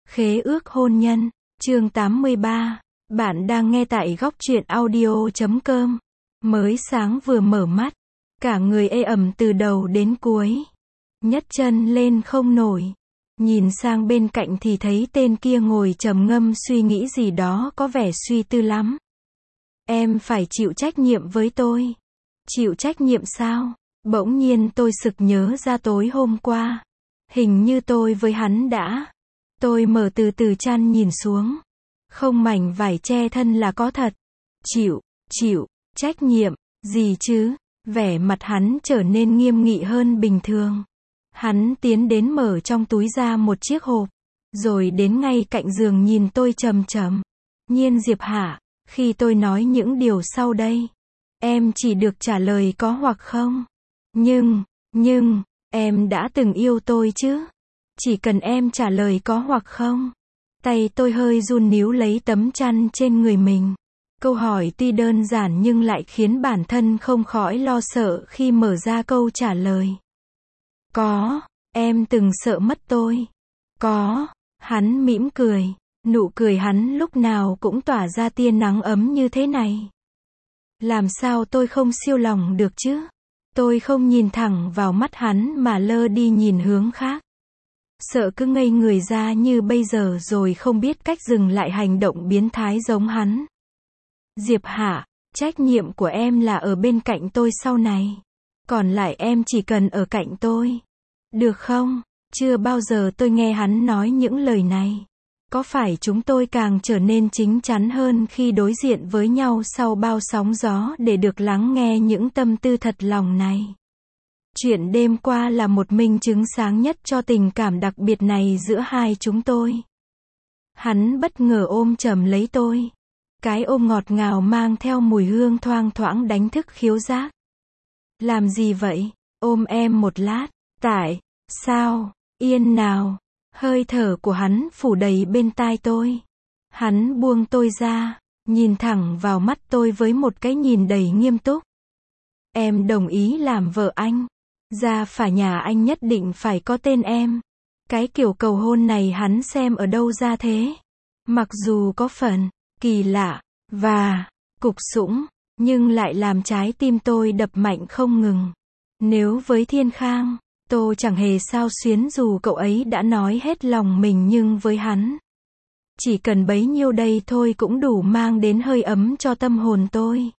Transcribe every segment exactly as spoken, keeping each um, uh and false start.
Khế ước hôn nhân, chương tám mươi ba. Bạn đang nghe tại góc truyện audio chấm com. Mới sáng vừa mở mắt, cả người ê ẩm từ đầu đến cuối. Nhấc chân lên không nổi. Nhìn sang bên cạnh thì thấy tên kia ngồi trầm ngâm suy nghĩ gì đó có vẻ suy tư lắm. Em phải chịu trách nhiệm với tôi. Chịu trách nhiệm sao? Bỗng nhiên tôi sực nhớ ra tối hôm qua. Hình như tôi với hắn đã. Tôi mở từ từ chăn nhìn xuống. Không mảnh vải che thân là có thật. Chịu, chịu, trách nhiệm, gì chứ? Vẻ mặt hắn trở nên nghiêm nghị hơn bình thường. Hắn tiến đến mở trong túi ra một chiếc hộp. Rồi đến ngay cạnh giường nhìn tôi trầm trầm. Nhiên Diệp hả? Khi tôi nói những điều sau đây, em chỉ được trả lời có hoặc không. Nhưng, nhưng, em đã từng yêu tôi chứ? Chỉ cần em trả lời có hoặc không. Tay tôi hơi run níu lấy tấm chăn trên người mình. Câu hỏi tuy đơn giản nhưng lại khiến bản thân không khỏi lo sợ khi mở ra câu trả lời. Có, em từng sợ mất tôi. Có, hắn mỉm cười. Nụ cười hắn lúc nào cũng tỏa ra tia nắng ấm như thế này. Làm sao tôi không siêu lòng được chứ? Tôi không nhìn thẳng vào mắt hắn mà lơ đi nhìn hướng khác. Sợ cứ ngây người ra như bây giờ rồi không biết cách dừng lại hành động biến thái giống hắn. Diệp hả, trách nhiệm của em là ở bên cạnh tôi sau này. Còn lại em chỉ cần ở cạnh tôi. Được không? Chưa bao giờ tôi nghe hắn nói những lời này. Có phải chúng tôi càng trở nên chín chắn hơn khi đối diện với nhau sau bao sóng gió để được lắng nghe những tâm tư thật lòng này? Chuyện đêm qua là một minh chứng sáng nhất cho tình cảm đặc biệt này giữa hai chúng tôi. Hắn bất ngờ ôm chầm lấy tôi. Cái ôm ngọt ngào mang theo mùi hương thoang thoảng đánh thức khiếu giác. Làm gì vậy? Ôm em một lát. Tại sao? Yên nào. Hơi thở của hắn phủ đầy bên tai tôi. Hắn buông tôi ra, nhìn thẳng vào mắt tôi với một cái nhìn đầy nghiêm túc. Em đồng ý làm vợ anh. Gia phả nhà anh nhất định phải có tên em. Cái kiểu cầu hôn này hắn xem ở đâu ra thế? Mặc dù có phần kỳ lạ và cục sũng, nhưng lại làm trái tim tôi đập mạnh không ngừng. Nếu với Thiên Khang, tôi chẳng hề sao xuyến dù cậu ấy đã nói hết lòng mình, nhưng với hắn, chỉ cần bấy nhiêu đây thôi cũng đủ mang đến hơi ấm cho tâm hồn tôi.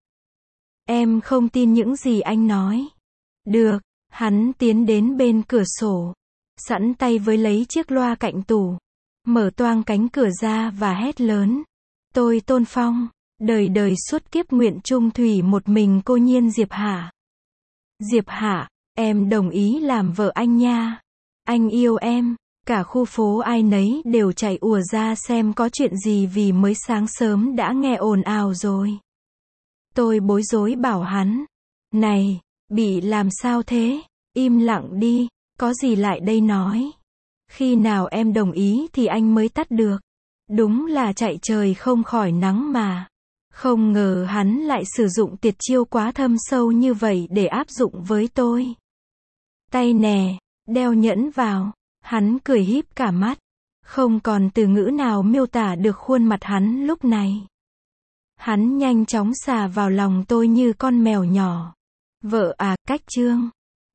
Em không tin những gì anh nói. Được, hắn tiến đến bên cửa sổ, sẵn tay với lấy chiếc loa cạnh tủ, mở toang cánh cửa ra và hét lớn. Tôi Tôn Phong, đời đời suốt kiếp nguyện chung thủy một mình cô Nhiên Diệp hả? Diệp hả? Em đồng ý làm vợ anh nha. Anh yêu em. Cả khu phố ai nấy đều chạy ùa ra xem có chuyện gì vì mới sáng sớm đã nghe ồn ào rồi. Tôi bối rối bảo hắn. Này, bị làm sao thế? Im lặng đi, có gì lại đây nói. Khi nào em đồng ý thì anh mới tắt được. Đúng là chạy trời không khỏi nắng mà. Không ngờ hắn lại sử dụng tuyệt chiêu quá thâm sâu như vậy để áp dụng với tôi. Tay nè, đeo nhẫn vào. Hắn cười híp cả mắt. Không còn từ ngữ nào miêu tả được khuôn mặt hắn lúc này. Hắn nhanh chóng xà vào lòng tôi như con mèo nhỏ. Vợ à, cách chương.